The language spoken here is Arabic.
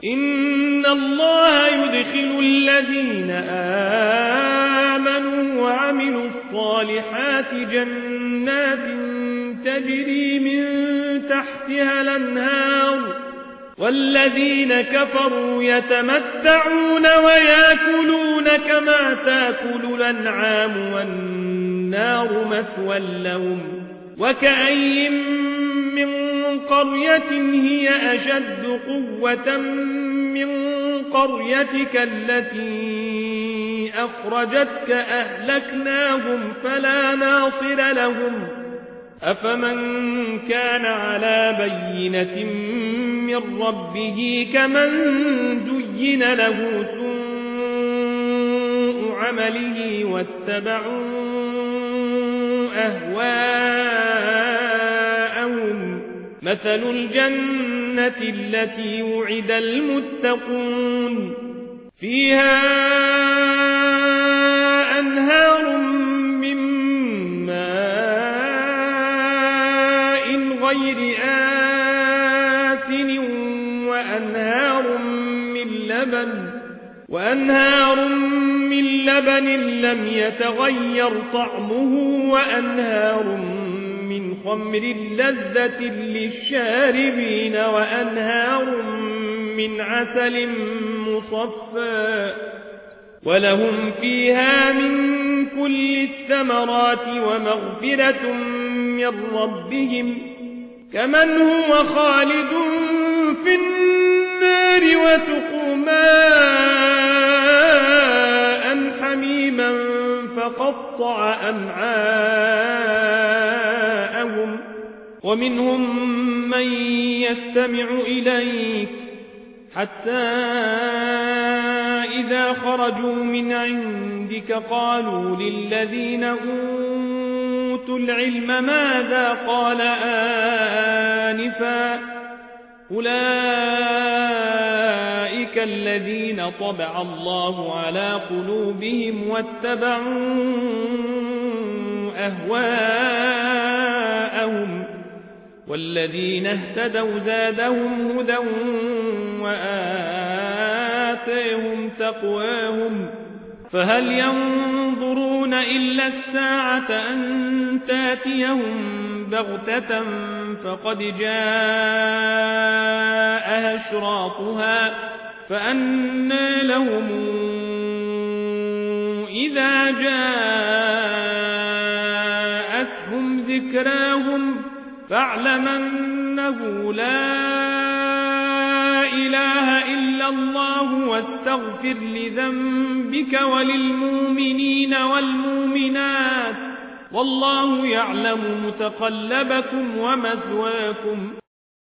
إن الله يدخل الذين آمنوا وعملوا الصالحات جنات تجري من تحتها الأنهار والذين كفروا يتمتعون ويأكلون كما تأكل الأنعام والنار مثوى لهم وكأي من قرية هي أشد قوة من قريتك التي أخرجتك أهلكناهم فلا ناصر لهم أفمن كان على بينة من ربه كمن زين له سوء عمله واتبعوا أهواءهم مثل الجنة التي وعد المتقون فيها أنهار من ماء غير آسن وأنهار من لبن لم يتغير طعمه وأنهار من خمر لذة للشاربين وأنهار من عسل مصفى ولهم فيها من كل الثمرات ومغفرة من ربهم كمن هو خالد في النار وسقوا ماء حميما فقطع أمعاءهم ومنهم من يستمع إليك حتى إذا خرجوا من عندك قالوا للذين أوتوا العلم ماذا قال آنفا أولئك الذين طبع الله على قلوبهم واتبعوا أهواءهم والذين اهتدوا زادهم هدى وآتيهم تقواهم فهل ينظرون إلا الساعة أن تاتيهم بغتة فقد جاء أشراطها فأنى لهم إذا جاءتهم ذكراهم فاعلم أنه لا إله إلا الله واستغفر لذنبك وللمؤمنين والمؤمنات والله يعلم متقلبكم ومثواكم